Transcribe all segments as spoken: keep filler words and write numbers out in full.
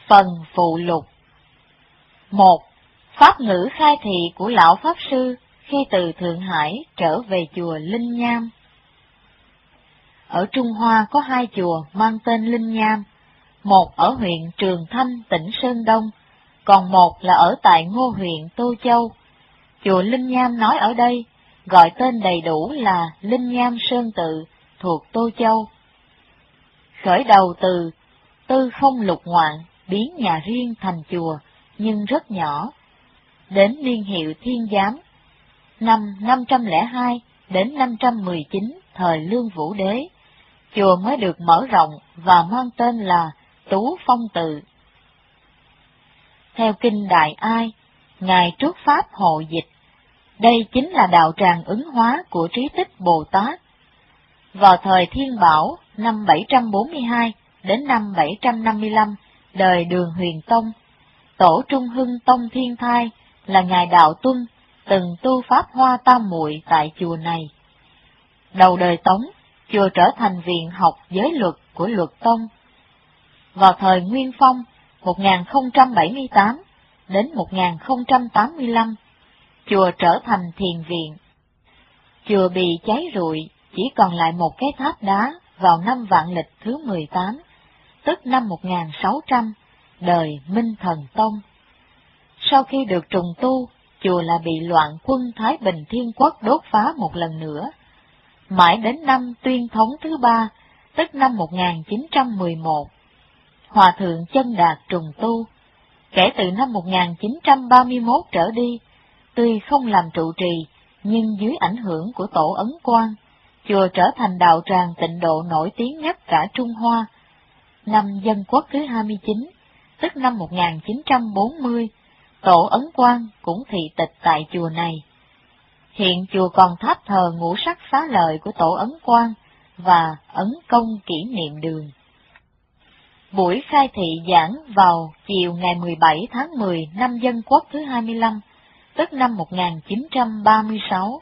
Phần phụ lục. Một. Pháp ngữ khai thị của Lão Pháp Sư khi từ Thượng Hải trở về chùa Linh Nham. Ở Trung Hoa có hai chùa mang tên Linh Nham, một ở huyện Trường Thanh, tỉnh Sơn Đông, còn một là ở tại Ngô huyện Tô Châu. Chùa Linh Nham nói ở đây, gọi tên đầy đủ là Linh Nham Sơn Tự, thuộc Tô Châu. Khởi đầu từ tư không lục ngoạn, biến nhà riêng thành chùa, nhưng rất nhỏ. Đến niên hiệu Thiên Giám, năm năm trăm lẻ hai đến năm trăm mười chín thời Lương Vũ Đế, chùa mới được mở rộng và mang tên là Tú Phong Tự. Theo kinh Đại Ai, Ngài Trúc Pháp hộ dịch, đây chính là đạo tràng ứng hóa của Trí Tích Bồ Tát. Vào thời Thiên Bảo, năm bảy trăm bốn mươi hai đến năm bảy trăm năm mươi lăm, đời Đường Huyền Tông, Tổ Trung Hưng Tông Thiên Thai là Ngài Đạo Tuân, từng tu Pháp Hoa Tam Muội tại chùa này. Đầu đời Tống, chùa trở thành viện học giới luật của Luật Tông. Vào thời Nguyên Phong, một nghìn không trăm bảy mươi tám đến một nghìn không trăm tám mươi lăm, chùa trở thành thiền viện. Chùa bị cháy rụi, chỉ còn lại một cái tháp đá vào năm vạn lịch thứ mười tám, tức năm một nghìn sáu trăm, đời Minh Thần Tông. Sau khi được trùng tu, chùa là bị loạn quân Thái Bình Thiên Quốc đốt phá một lần nữa. Mãi đến năm Tuyên Thống thứ ba, tức năm một nghìn chín trăm mười một, Hòa Thượng Chân Đạt trùng tu. Kể từ năm một nghìn chín trăm ba mươi mốt trở đi, tuy không làm trụ trì, nhưng dưới ảnh hưởng của Tổ Ấn Quang, chùa trở thành đạo tràng tịnh độ nổi tiếng nhất cả Trung Hoa. Năm Dân Quốc thứ hai mươi chín, tức năm một nghìn chín trăm bốn mươi, Tổ Ấn Quang cũng thị tịch tại chùa này. Hiện chùa còn tháp thờ ngũ sắc xá lợi của Tổ Ấn Quang và Ấn Công Kỷ Niệm Đường. Buổi khai thị giảng vào chiều ngày mười bảy tháng mười năm Dân Quốc thứ hai mươi lăm, tức năm một nghìn chín trăm ba mươi sáu.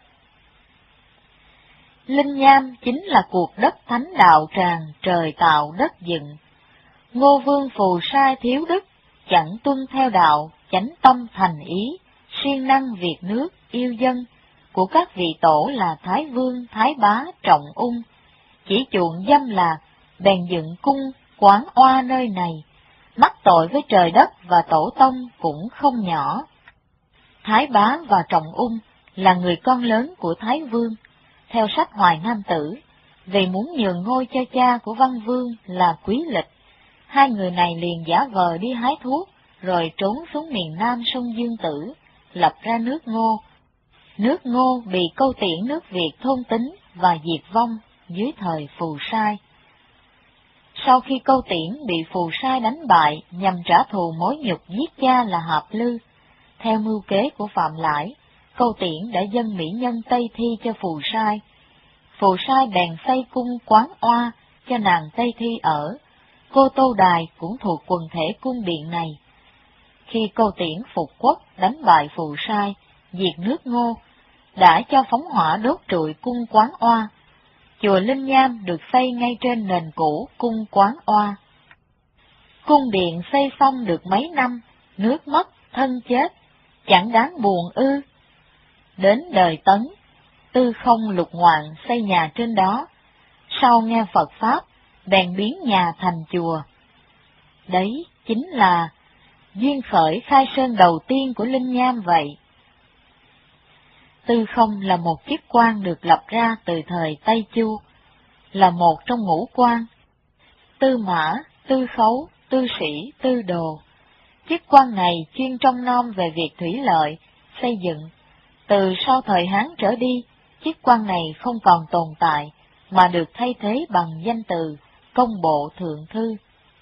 Linh Nham chính là cuộc đất thánh đạo tràng trời tạo đất dựng. Ngô Vương phù sai thiếu đức, chẳng tuân theo đạo, chánh tâm thành ý, siêng năng việc nước, yêu dân, của các vị tổ là Thái Vương, Thái Bá, Trọng Ung, chỉ chuộng dâm lạc, bèn dựng cung, quán oa nơi này, mắc tội với trời đất và tổ tông cũng không nhỏ. Thái Bá và Trọng Ung là người con lớn của Thái Vương. Theo sách Hoài Nam Tử, vì muốn nhường ngôi cho cha của Văn Vương là Quý Lịch, hai người này liền giả vờ đi hái thuốc, rồi trốn xuống miền Nam sông Dương Tử, lập ra nước Ngô. Nước Ngô bị Câu Tiễn nước Việt thôn tính và diệt vong dưới thời Phù Sai. Sau khi Câu Tiễn bị Phù Sai đánh bại nhằm trả thù mối nhục giết cha là Hạp Lư, theo mưu kế của Phạm Lãi, Câu Tiễn đã dâng mỹ nhân Tây Thi cho Phù Sai. Phù Sai bèn xây cung quán oa cho nàng Tây Thi ở. Cô Tô Đài cũng thuộc quần thể cung điện này. Khi Câu Tiễn phục quốc đánh bại Phù Sai, diệt nước Ngô, đã cho phóng hỏa đốt trụi cung quán oa. Chùa Linh Nham được xây ngay trên nền cũ cung quán oa. Cung điện xây xong được mấy năm, nước mất, thân chết, chẳng đáng buồn ư. Đến đời Tấn, Tư Không Lục Ngoạn xây nhà trên đó, sau nghe Phật Pháp, bèn biến nhà thành chùa. Đấy chính là duyên khởi khai sơn đầu tiên của Linh Nham vậy. Tư Không là một chức quan được lập ra từ thời Tây Chu, là một trong ngũ quan: Tư Mã, Tư Khấu, Tư Sĩ, Tư Đồ. Chức quan này chuyên trông nom về việc thủy lợi, xây dựng. Từ sau thời Hán trở đi, chức quan này không còn tồn tại, mà được thay thế bằng danh từ Công Bộ Thượng Thư.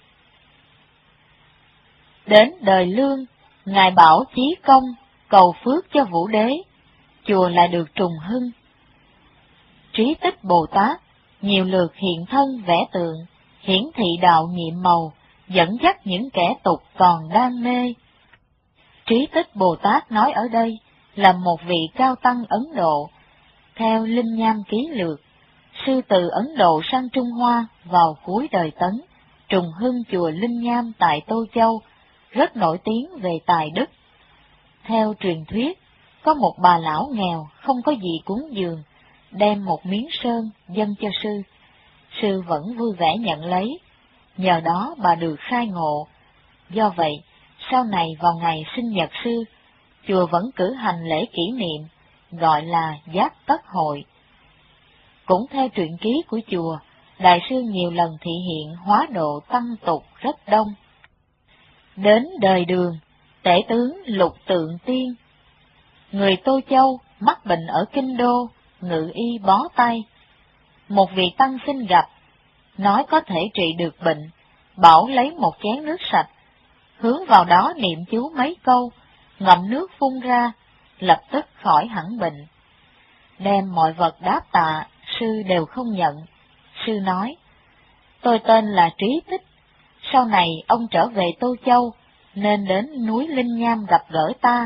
Đến đời Lương, Ngài Bảo Chí Công cầu phước cho Vũ Đế, chùa lại được trùng hưng. Trí Tích Bồ Tát nhiều lượt hiện thân vẽ tượng, hiển thị đạo nhiệm màu, dẫn dắt những kẻ tục còn đang mê. Trí Tích Bồ Tát nói ở đây là một vị cao tăng Ấn Độ. Theo Linh Nham Ký Lược, sư từ Ấn Độ sang Trung Hoa vào cuối đời Tấn, trùng hưng chùa Linh Nham tại Tô Châu, rất nổi tiếng về tài đức. Theo truyền thuyết, có một bà lão nghèo không có gì cúng dường, đem một miếng sơn dâng cho sư. Sư vẫn vui vẻ nhận lấy, nhờ đó bà được khai ngộ. Do vậy, sau này vào ngày sinh nhật sư, chùa vẫn cử hành lễ kỷ niệm, gọi là Giác Tất Hội. Cũng theo truyện ký của chùa, Đại sư nhiều lần thị hiện hóa độ tăng tục rất đông. Đến đời Đường, tể tướng Lục Tượng Tiên, người Tô Châu mắc bệnh ở Kinh Đô, ngự y bó tay. Một vị tăng xin gặp, nói có thể trị được bệnh, bảo lấy một chén nước sạch, hướng vào đó niệm chú mấy câu, ngậm nước phun ra, lập tức khỏi hẳn bệnh. Đem mọi vật đáp tạ, sư đều không nhận. Sư nói, tôi tên là Trí Tích, sau này ông trở về Tô Châu, nên đến núi Linh Nham gặp gỡ ta.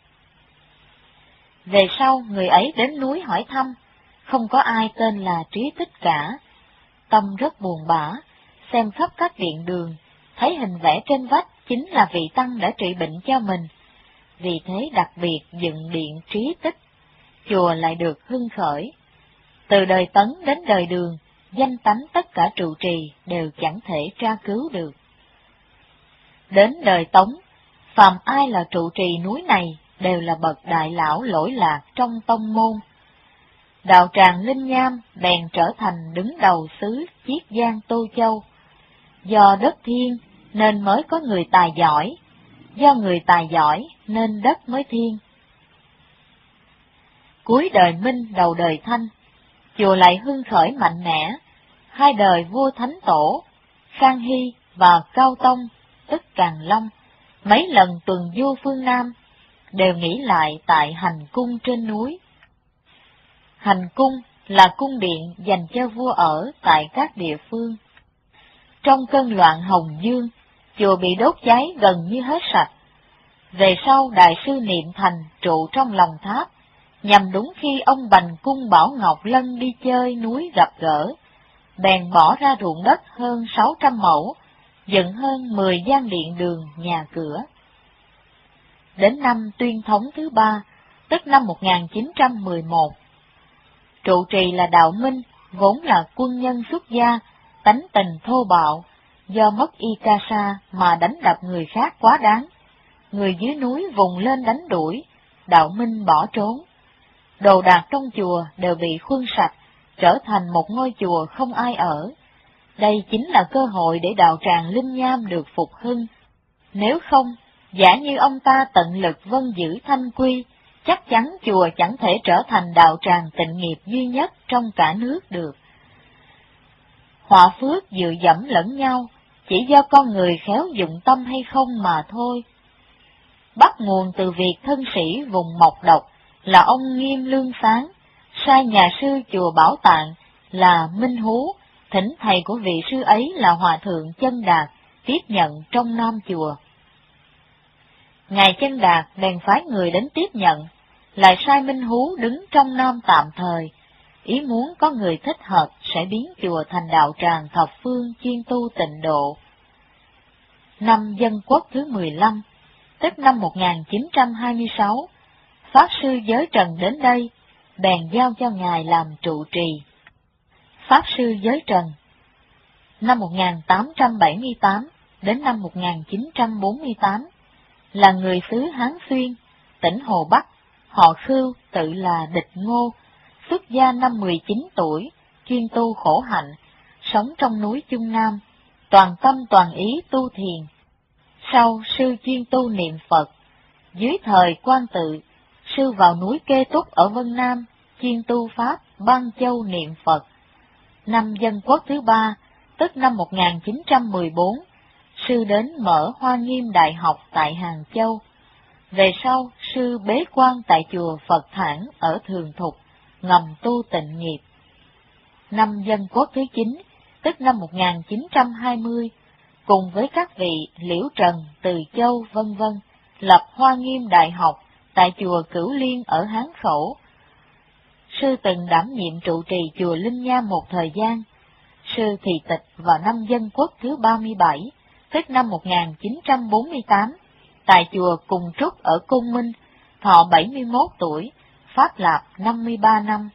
Về sau, người ấy đến núi hỏi thăm, không có ai tên là Trí Tích cả. Tâm rất buồn bã, xem khắp các điện đường, thấy hình vẽ trên vách chính là vị tăng đã trị bệnh cho mình. Vì thế đặc biệt dựng điện Trí Tích, chùa lại được hưng khởi. Từ đời Tấn đến đời Đường, danh tánh tất cả trụ trì đều chẳng thể tra cứu được. Đến đời Tống, phàm ai là trụ trì núi này đều là bậc đại lão lỗi lạc trong tông môn. Đạo tràng Linh Nham bèn trở thành đứng đầu xứ Chiết Giang Tô Châu. Do đất thiên nên mới có người tài giỏi, do người tài giỏi nên đất mới thiên. Cuối đời Minh đầu đời Thanh, chùa lại hưng khởi mạnh mẽ. Hai đời vua Thánh Tổ, Khang Hy và Cao Tông, tức Càn Long, mấy lần tuần du phương Nam, đều nghỉ lại tại hành cung trên núi. Hành cung là cung điện dành cho vua ở tại các địa phương. Trong cơn loạn Hồng Dương, chùa bị đốt cháy gần như hết sạch. Về sau Đại sư Niệm Thành trụ trong lòng tháp, nhằm đúng khi ông Bành Cung Bảo Ngọc Lân đi chơi núi gặp gỡ, bèn bỏ ra ruộng đất hơn sáu trăm mẫu, dựng hơn mười gian điện đường nhà cửa. Đến năm Tuyên Thống thứ ba, tức năm một nghìn chín trăm mười một, trụ trì là Đạo Minh, vốn là quân nhân xuất gia, tánh tình thô bạo, do mất y ca sa mà đánh đập người khác quá đáng. Người dưới núi vùng lên đánh đuổi, Đạo Minh bỏ trốn. Đồ đạc trong chùa đều bị khuân sạch, trở thành một ngôi chùa không ai ở. Đây chính là cơ hội để đạo tràng Linh Nham được phục hưng. Nếu không, giả như ông ta tận lực vân giữ thanh quy, chắc chắn chùa chẳng thể trở thành đạo tràng tịnh nghiệp duy nhất trong cả nước được. Họa phước dựa dẫm lẫn nhau, chỉ do con người khéo dụng tâm hay không mà thôi. Bắt nguồn từ việc thân sĩ vùng Mộc Độc là ông Nghiêm Lương Sáng, sai nhà sư chùa Bảo Tạng là Minh Hú, thỉnh thầy của vị sư ấy là Hòa Thượng Chân Đạt tiếp nhận trong nam chùa. Ngài Chân Đạt bèn phái người đến tiếp nhận, lại sai Minh Hú đứng trong nam tạm thời, ý muốn có người thích hợp sẽ biến chùa thành đạo tràng thập phương chuyên tu tịnh độ. Năm Dân Quốc thứ mười lăm, tức năm một nghìn chín trăm hai mươi sáu, Pháp sư Giới Trần đến đây, bèn giao cho ngài làm trụ trì. Pháp sư Giới Trần, năm một nghìn tám trăm bảy mươi tám đến năm một nghìn chín trăm bốn mươi tám, là người xứ Hán Xuyên, tỉnh Hồ Bắc, họ Khưu, tự là Địch Ngô, xuất gia năm mười chín tuổi, chuyên tu khổ hạnh, sống trong núi Trung Nam, toàn tâm toàn ý tu thiền. Sau sư chuyên tu niệm Phật. Dưới thời Quan Tự, sư vào núi Kê Túc ở Vân Nam, chuyên tu pháp Ban Châu niệm Phật. Năm Dân Quốc thứ ba, tức năm một nghìn chín trăm mười bốn, sư đến mở Hoa Nghiêm Đại học tại Hàng Châu. Về sau, sư bế quan tại chùa Phật Thản ở Thường Thục, ngầm tu tịnh nghiệp. Năm Dân Quốc thứ chín, tức năm một nghìn chín trăm hai mươi, cùng với các vị Liễu Trần, Từ Châu, vân vân, lập Hoa Nghiêm Đại học tại chùa Cửu Liên ở Hán Khẩu. Sư từng đảm nhiệm trụ trì chùa Linh Nham một thời gian. sư thị tịch vào năm Dân Quốc thứ ba mươi bảy, tức năm một nghìn chín trăm bốn mươi tám, tại chùa Cùng Trúc ở Côn Minh, thọ bảy mươi mốt tuổi, pháp lạp năm mươi ba năm.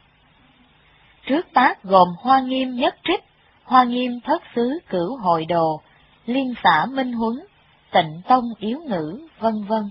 Trước tác gồm Hoa Nghiêm Nhất Trích, Hoa Nghiêm Thất Xứ Cửu Hội Đồ, Liên Xã Minh Huấn, Tịnh Tông Yếu Ngữ, vân vân.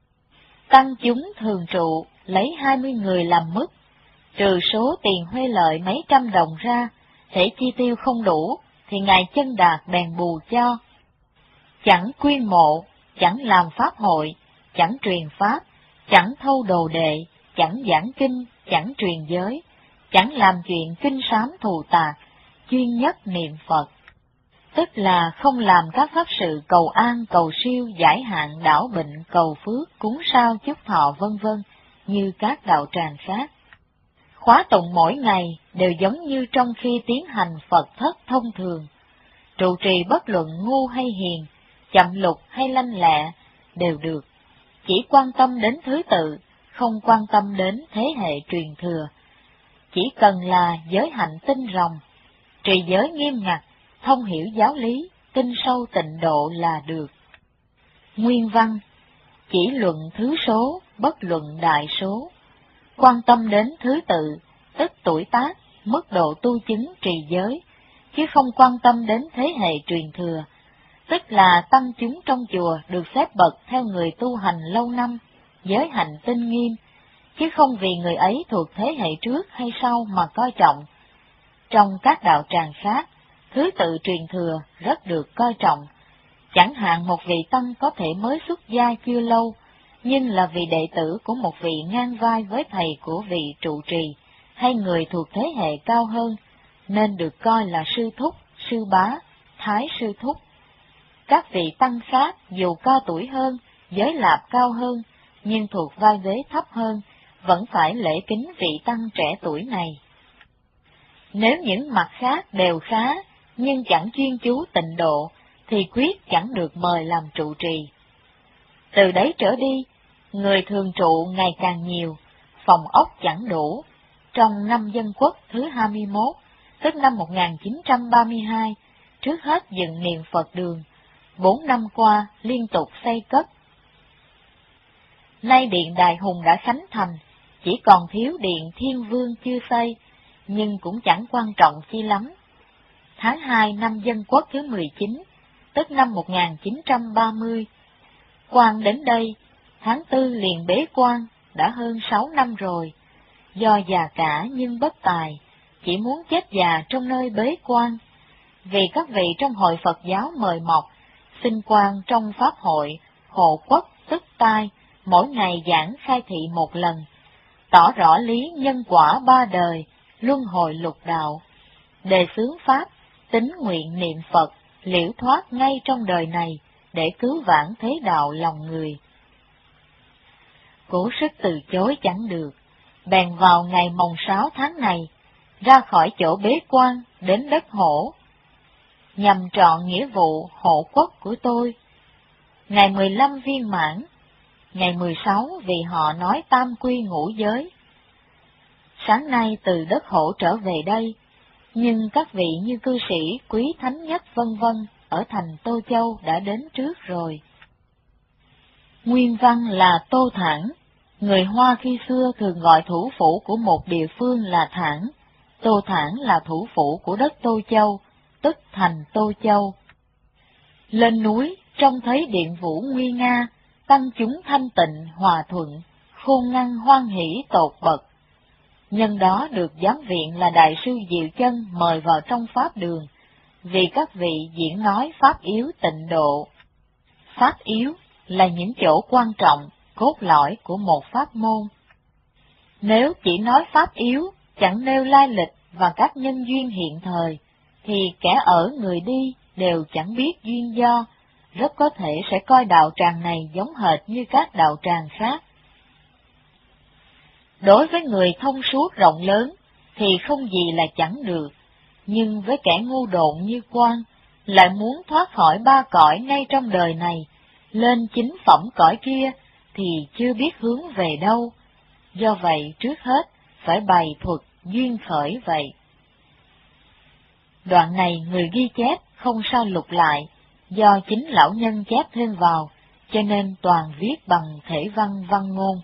Tăng chúng thường trụ lấy hai mươi người làm mức, trừ số tiền huê lợi mấy trăm đồng ra, thể chi tiêu không đủ, thì Ngài Chân Đạt bèn bù cho. Chẳng quyên mộ, chẳng làm pháp hội, chẳng truyền pháp, chẳng thâu đồ đệ, chẳng giảng kinh, chẳng truyền giới, chẳng làm chuyện kinh sám thù tạc, chuyên nhất niệm Phật. Tức là không làm các pháp sự cầu an, cầu siêu, giải hạn, đảo bệnh, cầu phước, cúng sao, chúc thọ vân vân như các đạo tràng khác. Khóa tụng mỗi ngày đều giống như trong khi tiến hành Phật thất thông thường. Trụ trì bất luận ngu hay hiền, chậm lục hay lanh lẹ, đều được. Chỉ quan tâm đến thứ tự, không quan tâm đến thế hệ truyền thừa. Chỉ cần là giới hạnh tinh rồng, trì giới nghiêm ngặt, thông hiểu giáo lý, tinh sâu tịnh độ là được. Nguyên văn: chỉ luận thứ số, bất luận đại số. Quan tâm đến thứ tự, tức tuổi tác, mức độ tu chứng trì giới, chứ không quan tâm đến thế hệ truyền thừa, tức là tăng chúng trong chùa được xếp bậc theo người tu hành lâu năm, giới hạnh tinh nghiêm, chứ không vì người ấy thuộc thế hệ trước hay sau mà coi trọng. Trong các đạo tràng khác, thứ tự truyền thừa rất được coi trọng. Chẳng hạn một vị tăng có thể mới xuất gia chưa lâu, nhưng là vị đệ tử của một vị ngang vai với thầy của vị trụ trì, hay người thuộc thế hệ cao hơn, nên được coi là sư thúc, sư bá, thái sư thúc. Các vị tăng khác dù cao tuổi hơn, giới lạp cao hơn, nhưng thuộc vai vế thấp hơn, vẫn phải lễ kính vị tăng trẻ tuổi này. Nếu những mặt khác đều khá, nhưng chẳng chuyên chú tịnh độ, thì quyết chẳng được mời làm trụ trì. Từ đấy trở đi, người thường trụ ngày càng nhiều, phòng ốc chẳng đủ. Trong năm Dân Quốc thứ hai mươi mốt, tức năm một nghìn chín trăm ba mươi hai, trước hết dựng niệm Phật đường, bốn năm qua liên tục xây cất. Nay điện Đại Hùng đã khánh thành, chỉ còn thiếu điện Thiên Vương chưa xây, nhưng cũng chẳng quan trọng chi lắm. Tháng hai năm Dân Quốc thứ mười chín, tức năm một nghìn chín trăm ba mươi, quan đến đây, tháng tư liền bế quan, đã hơn sáu năm rồi. Do già cả nhưng bất tài, chỉ muốn chết già trong nơi bế quan. Vì các vị trong hội Phật giáo mời mọc, xin quan trong pháp hội, hộ quốc tức tai, mỗi ngày giảng khai thị một lần, tỏ rõ lý nhân quả ba đời, luân hồi lục đạo, đề xướng pháp, tín nguyện niệm Phật, liễu thoát ngay trong đời này, để cứu vãn thế đạo lòng người. Cố sức từ chối chẳng được, bèn vào ngày mồng sáu tháng này, ra khỏi chỗ bế quan đến đất Hổ, nhằm trọn nghĩa vụ hộ quốc của tôi. Ngày mười lăm viên mãn, ngày mười sáu vì họ nói tam quy ngũ giới. Sáng nay từ đất Hổ trở về đây, nhưng các vị như cư sĩ, quý thánh nhất vân vân ở thành Tô Châu đã đến trước rồi. Nguyên văn là Tô Thản. Người Hoa khi xưa thường gọi thủ phủ của một địa phương là Thản. Tô Thản là thủ phủ của đất Tô Châu, tức thành Tô Châu. Lên núi, trông thấy điện vũ nguy nga, tăng chúng thanh tịnh, hòa thuận, khôn ngăn hoan hỷ tột bậc. Nhân đó được giám viện là Đại sư Diệu Chân mời vào trong pháp đường, vì các vị diễn nói pháp yếu tịnh độ. Pháp yếu là những chỗ quan trọng, cốt lõi của một pháp môn. Nếu chỉ nói pháp yếu, chẳng nêu lai lịch và các nhân duyên hiện thời, thì kẻ ở người đi đều chẳng biết duyên do, rất có thể sẽ coi đạo tràng này giống hệt như các đạo tràng khác. Đối với người thông suốt rộng lớn, thì không gì là chẳng được, nhưng với kẻ ngu độn như Quan, lại muốn thoát khỏi ba cõi ngay trong đời này, lên chính phẩm cõi kia, thì chưa biết hướng về đâu. Do vậy, trước hết, phải bày thuật duyên khởi vậy. Đoạn này người ghi chép không sao lục lại, do chính lão nhân chép thêm vào, cho nên toàn viết bằng thể văn văn ngôn.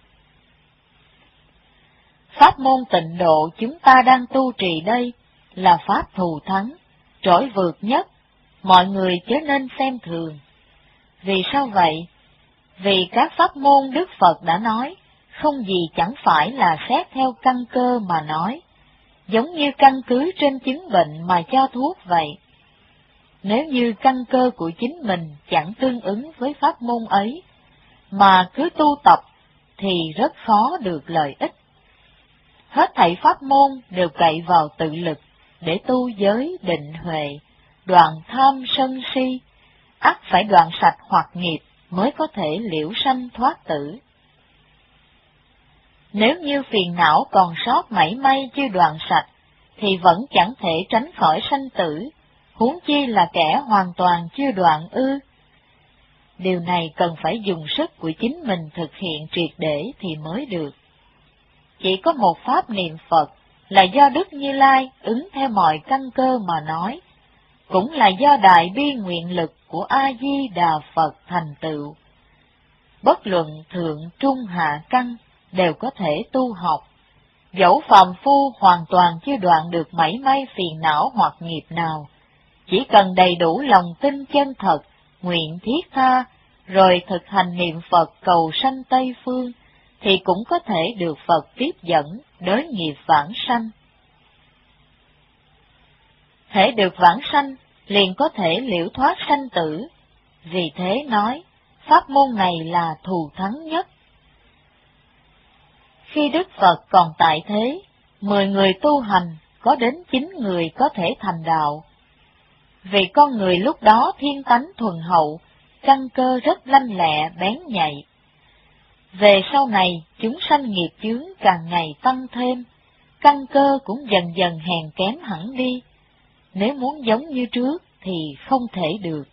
Pháp môn tịnh độ chúng ta đang tu trì đây là pháp thù thắng, trỗi vượt nhất, mọi người chớ nên xem thường. Vì sao vậy? Vì các pháp môn Đức Phật đã nói, không gì chẳng phải là xét theo căn cơ mà nói, giống như căn cứ trên chứng bệnh mà cho thuốc vậy. Nếu như căn cơ của chính mình chẳng tương ứng với pháp môn ấy, mà cứ tu tập, thì rất khó được lợi ích. Hết thảy pháp môn đều cậy vào tự lực để tu giới định huệ, đoạn tham sân si, ắt phải đoạn sạch hoặc nghiệp mới có thể liễu sanh thoát tử. Nếu như phiền não còn sót mảy may chưa đoạn sạch, thì vẫn chẳng thể tránh khỏi sanh tử, huống chi là kẻ hoàn toàn chưa đoạn ư. Điều này cần phải dùng sức của chính mình thực hiện triệt để thì mới được. Chỉ có một pháp niệm Phật là do Đức Như Lai ứng theo mọi căn cơ mà nói, cũng là do đại bi nguyện lực của A-di-đà Phật thành tựu. Bất luận thượng trung hạ căn đều có thể tu học, dẫu phàm phu hoàn toàn chưa đoạn được mảy may phiền não hoặc nghiệp nào, chỉ cần đầy đủ lòng tin chân thật, nguyện thiết tha, rồi thực hành niệm Phật cầu sanh Tây Phương, thì cũng có thể được Phật tiếp dẫn đới nghiệp vãng sanh. Hễ được vãng sanh, liền có thể liễu thoát sanh tử, vì thế nói, pháp môn này là thù thắng nhất. Khi Đức Phật còn tại thế, mười người tu hành, có đến chín người có thể thành đạo. Vì con người lúc đó thiên tánh thuần hậu, căn cơ rất lanh lẹ bén nhạy. Về sau này, chúng sanh nghiệp chướng càng ngày tăng thêm, căn cơ cũng dần dần hèn kém hẳn đi. Nếu muốn giống như trước thì không thể được.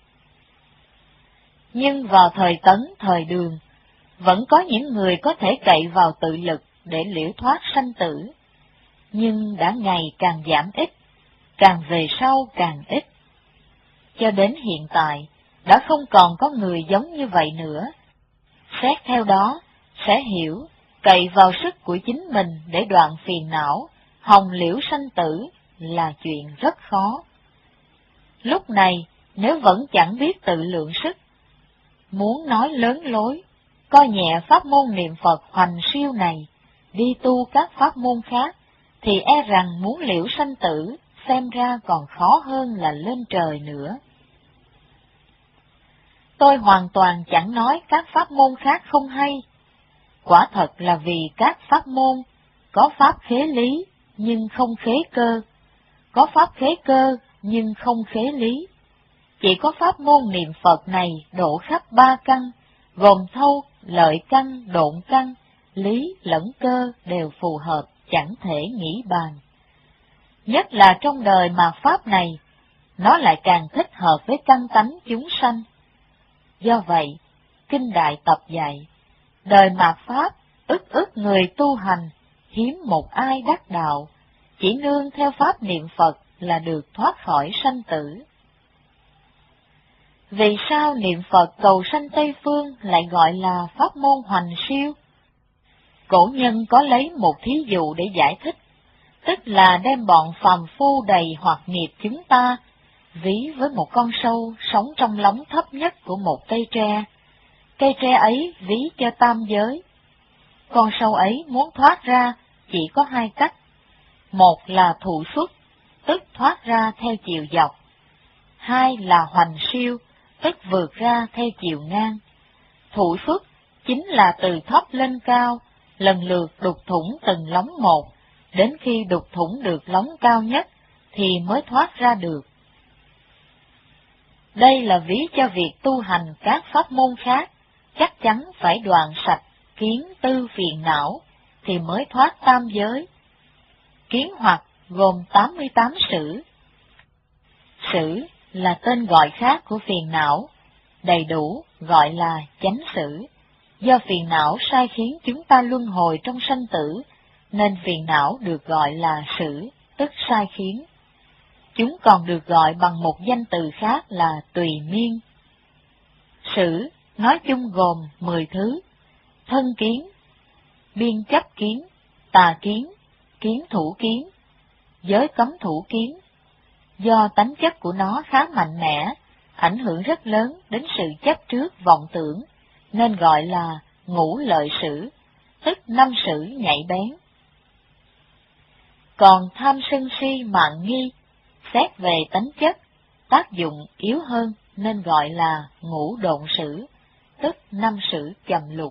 Nhưng vào thời Tấn, thời Đường, vẫn có những người có thể cậy vào tự lực để liễu thoát sanh tử, nhưng đã ngày càng giảm ít, càng về sau càng ít. Cho đến hiện tại, đã không còn có người giống như vậy nữa. Xét theo đó, sẽ hiểu, cậy vào sức của chính mình để đoạn phiền não, hồng liễu sanh tử là chuyện rất khó. Lúc này, nếu vẫn chẳng biết tự lượng sức, muốn nói lớn lối, coi nhẹ pháp môn niệm Phật hoành siêu này, đi tu các pháp môn khác, thì e rằng muốn liễu sanh tử, xem ra còn khó hơn là lên trời nữa. Tôi hoàn toàn chẳng nói các pháp môn khác không hay. Quả thật là vì các pháp môn có pháp khế lý nhưng không khế cơ, có pháp khế cơ nhưng không khế lý. Chỉ có pháp môn niệm Phật này độ khắp ba căn, gồm thâu, lợi căn, độn căn, lý lẫn cơ đều phù hợp, chẳng thể nghĩ bàn. Nhất là trong đời mà pháp này, nó lại càng thích hợp với căn tánh chúng sanh. Do vậy, Kinh Đại Tập dạy, đời mạt Pháp, ức ức người tu hành, hiếm một ai đắc đạo, chỉ nương theo pháp niệm Phật là được thoát khỏi sanh tử. Vì sao niệm Phật cầu sanh Tây Phương lại gọi là pháp môn hoành siêu? Cổ nhân có lấy một thí dụ để giải thích, tức là đem bọn phàm phu đầy hoặc nghiệp chúng ta, ví với một con sâu sống trong lóng thấp nhất của một cây tre. Cây tre ấy ví cho tam giới. Con sâu ấy muốn thoát ra chỉ có hai cách. Một là thụ xuất, tức thoát ra theo chiều dọc. Hai là hoành siêu, tức vượt ra theo chiều ngang. Thụ xuất chính là từ thấp lên cao, lần lượt đục thủng từng lóng một, đến khi đục thủng được lóng cao nhất thì mới thoát ra được. Đây là ví cho việc tu hành các pháp môn khác, chắc chắn phải đoạn sạch kiến tư phiền não, thì mới thoát tam giới. Kiến hoặc gồm tám mươi tám sử. Sử là tên gọi khác của phiền não, đầy đủ gọi là chánh sử. Do phiền não sai khiến chúng ta luân hồi trong sanh tử, nên phiền não được gọi là sử, tức sai khiến. Chúng còn được gọi bằng một danh từ khác là tùy miên. Sử nói chung gồm mười thứ: thân kiến, biên chấp kiến, tà kiến, kiến thủ kiến, giới cấm thủ kiến. Do tánh chất của nó khá mạnh mẽ, ảnh hưởng rất lớn đến sự chấp trước vọng tưởng, nên gọi là ngũ lợi sử, tức năm sử nhạy bén. Còn tham sân si mạn nghi, xét về tánh chất, tác dụng yếu hơn nên gọi là ngũ độn sử, tức năm sử trầm lục.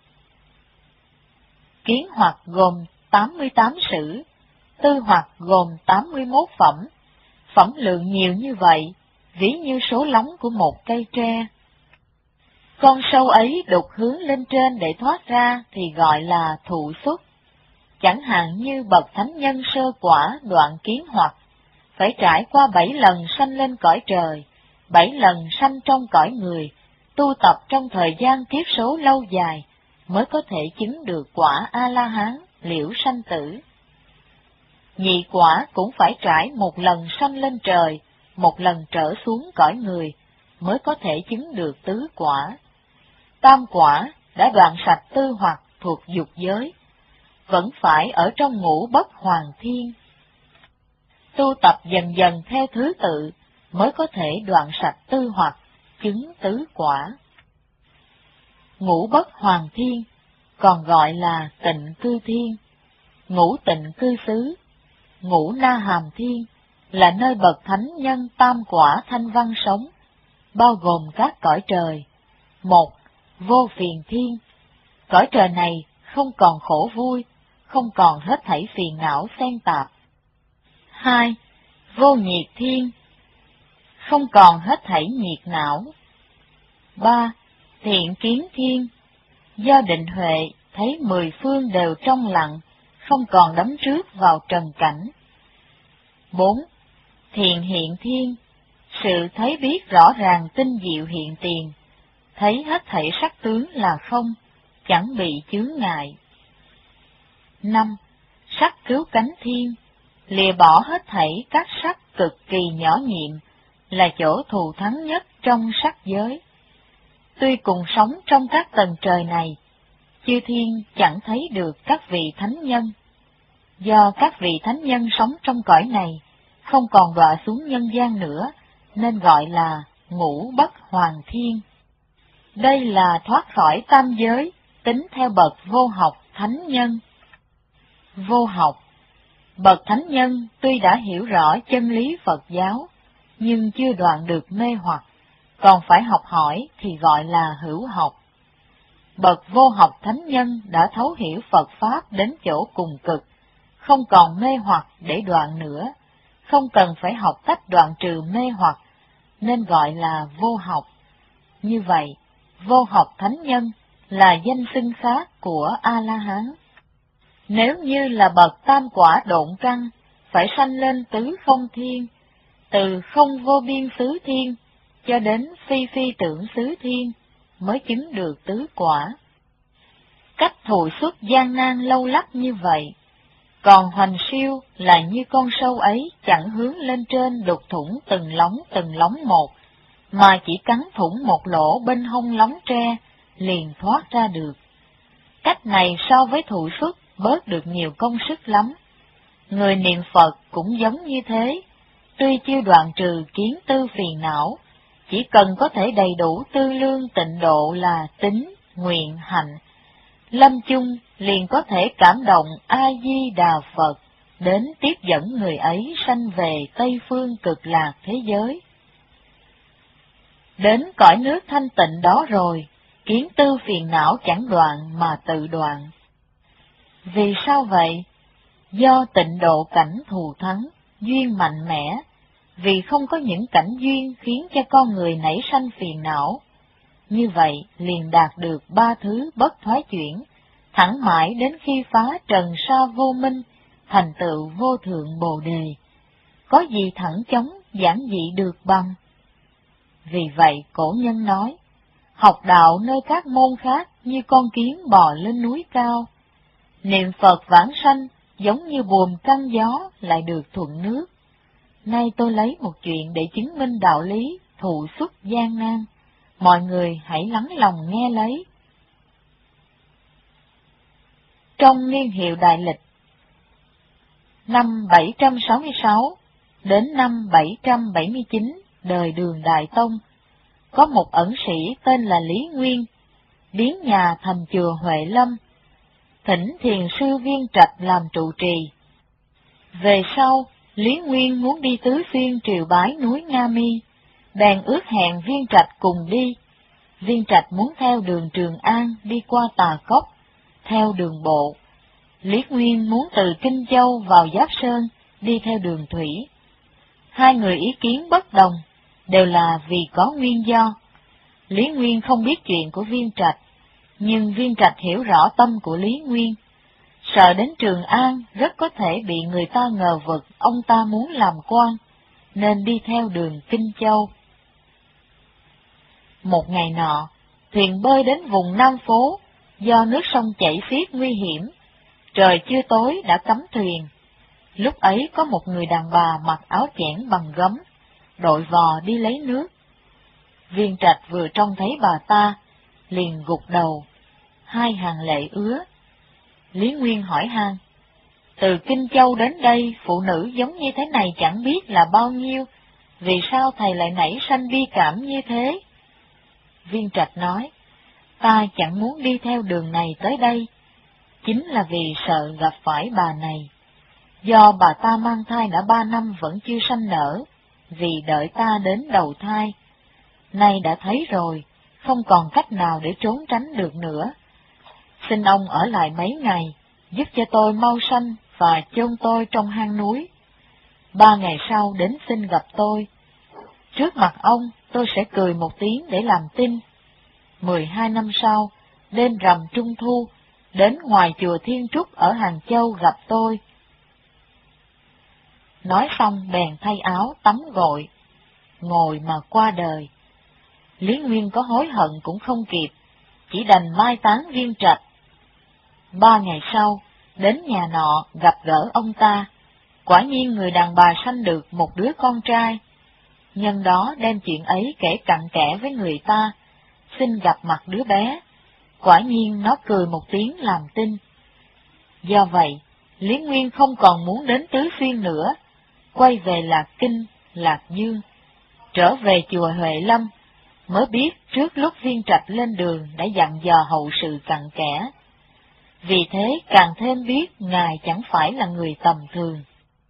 Kiến hoặc gồm tám mươi tám sử, tư hoặc gồm tám mươi mốt phẩm. Phẩm lượng nhiều như vậy, ví như số lóng của một cây tre. Con sâu ấy đục hướng lên trên để thoát ra thì gọi là thụ xuất. Chẳng hạn như bậc thánh nhân sơ quả đoạn kiến hoặc, phải trải qua bảy lần sanh lên cõi trời, bảy lần sanh trong cõi người, tu tập trong thời gian kiếp số lâu dài, mới có thể chứng được quả A-la-hán, liễu sanh tử. Nhị quả cũng phải trải một lần sanh lên trời, một lần trở xuống cõi người, mới có thể chứng được tứ quả. Tam quả đã đoạn sạch tư hoặc thuộc dục giới, vẫn phải ở trong ngũ bất hoàng thiên. Tu tập dần dần theo thứ tự, mới có thể đoạn sạch tư hoặc, chứng tứ quả. Ngũ bất hoàng thiên, còn gọi là tịnh cư thiên, ngũ tịnh cư xứ, ngũ na hàm thiên, là nơi bậc thánh nhân tam quả thanh văn sống, bao gồm các cõi trời. Một, vô phiền thiên, cõi trời này không còn khổ vui, không còn hết thảy phiền não xen tạp. Hai, vô nhiệt thiên, không còn hết thảy nhiệt não. Ba, thiện kiến thiên, do định huệ thấy mười phương đều trong lặng, không còn đắm trước vào trần cảnh. Bốn, thiện hiện thiên, sự thấy biết rõ ràng tinh diệu hiện tiền, thấy hết thảy sắc tướng là không, chẳng bị chướng ngại. Năm, sắc cứu cánh thiên, lìa bỏ hết thảy các sắc cực kỳ nhỏ nhiệm, là chỗ thù thắng nhất trong sắc giới. Tuy cùng sống trong các tầng trời này, chư thiên chẳng thấy được các vị thánh nhân. Do các vị thánh nhân sống trong cõi này, không còn đọa xuống nhân gian nữa, nên gọi là ngũ bất hoàng thiên. Đây là thoát khỏi tam giới, tính theo bậc vô học thánh nhân. Vô học, bậc thánh nhân tuy đã hiểu rõ chân lý Phật giáo, nhưng chưa đoạn được mê hoặc, còn phải học hỏi thì gọi là hữu học. Bậc vô học thánh nhân đã thấu hiểu Phật Pháp đến chỗ cùng cực, không còn mê hoặc để đoạn nữa, không cần phải học cách đoạn trừ mê hoặc, nên gọi là vô học. Như vậy, vô học thánh nhân là danh xưng khác của A-la-hán. Nếu như là bậc tam quả độn căn, phải sanh lên tứ không thiên, từ không vô biên xứ thiên cho đến phi phi tưởng xứ thiên, mới chứng được tứ quả. Cách thụ xuất gian nan lâu lắc như vậy, còn hoành siêu là như con sâu ấy chẳng hướng lên trên đục thủng từng lóng từng lóng một, mà chỉ cắn thủng một lỗ bên hông lóng tre, liền thoát ra được. Cách này so với thụ xuất bớt được nhiều công sức lắm. Người niệm Phật cũng giống như thế, tuy chưa đoạn trừ kiến tư phiền não, chỉ cần có thể đầy đủ tư lương tịnh độ là tín, nguyện, hạnh, lâm chung liền có thể cảm động A-di-đà Phật, đến tiếp dẫn người ấy sanh về Tây Phương Cực Lạc thế giới. Đến cõi nước thanh tịnh đó rồi, kiến tư phiền não chẳng đoạn mà tự đoạn. Vì sao vậy? Do tịnh độ cảnh thù thắng, duyên mạnh mẽ, vì không có những cảnh duyên khiến cho con người nảy sanh phiền não. Như vậy liền đạt được ba thứ bất thoái chuyển, thẳng mãi đến khi phá trần sa vô minh, thành tựu vô thượng bồ đề. Có gì thẳng chóng giản dị được bằng? Vì vậy cổ nhân nói, học đạo nơi các môn khác như con kiến bò lên núi cao. Niệm Phật vãng sanh giống như buồm căng gió lại được thuận nước. nay tôi lấy một chuyện để chứng minh đạo lý thụ xuất gian nan, mọi người hãy lắng lòng nghe lấy. Trong niên hiệu Đại Lịch, năm bảy trăm sáu mươi sáu đến năm bảy trăm bảy mươi chín đời Đường Đại Tông, có một ẩn sĩ tên là Lý Nguyên, biến nhà thành chùa Huệ Lâm, thỉnh thiền sư Viên Trạch làm trụ trì. Về sau, Lý Nguyên muốn đi tứ xuyên triều bái núi Nga Mi, bèn ước hẹn Viên Trạch cùng đi. Viên Trạch muốn theo đường Trường An đi qua Tà Cốc, theo đường bộ. Lý Nguyên muốn từ Kinh Châu vào Giáp Sơn, đi theo đường thủy. Hai người ý kiến bất đồng, đều là vì có nguyên do. Lý Nguyên không biết chuyện của Viên Trạch, nhưng Viên Trạch hiểu rõ tâm của Lý Nguyên. Sợ đến Trường An rất có thể bị người ta ngờ vực ông ta muốn làm quan, nên đi theo đường Kinh Châu. Một ngày nọ, thuyền bơi đến vùng Nam Phố, do nước sông chảy xiết nguy hiểm, trời chưa tối đã cấm thuyền. Lúc ấy có một người đàn bà mặc áo chẽn bằng gấm, đội vò đi lấy nước. Viên Trạch vừa trông thấy bà ta, liền gục đầu, hai hàng lệ ứa. Lý Nguyên hỏi han: từ Kinh Châu đến đây, phụ nữ giống như thế này chẳng biết là bao nhiêu, vì sao thầy lại nảy sanh bi cảm như thế? Viên Trạch nói: ta chẳng muốn đi theo đường này tới đây, chính là vì sợ gặp phải bà này. Do bà ta mang thai đã ba năm vẫn chưa sanh nở, vì đợi ta đến đầu thai. Nay đã thấy rồi, không còn cách nào để trốn tránh được nữa. Xin ông ở lại mấy ngày, giúp cho tôi mau sanh và chôn tôi trong hang núi. Ba ngày sau đến xin gặp tôi. Trước mặt ông, tôi sẽ cười một tiếng để làm tin. Mười hai năm sau, đêm rằm Trung Thu, đến ngoài chùa Thiên Trúc ở Hàng Châu gặp tôi. Nói xong bèn thay áo tắm gội, ngồi mà qua đời. Lý Nguyên có hối hận cũng không kịp, chỉ đành mai táng Viên Trạch. Ba ngày sau, đến nhà nọ gặp gỡ ông ta, quả nhiên người đàn bà sanh được một đứa con trai. Nhân đó đem chuyện ấy kể cặn kẽ với người ta, xin gặp mặt đứa bé. Quả nhiên nó cười một tiếng làm tin. Do vậy, Lý Nguyên không còn muốn đến Tứ Xuyên nữa, quay về Lạc Kinh, Lạc Dương. Trở về chùa Huệ Lâm, mới biết trước lúc Viên Trạch lên đường đã dặn dò hậu sự cặn kẽ. Vì thế càng thêm biết Ngài chẳng phải là người tầm thường.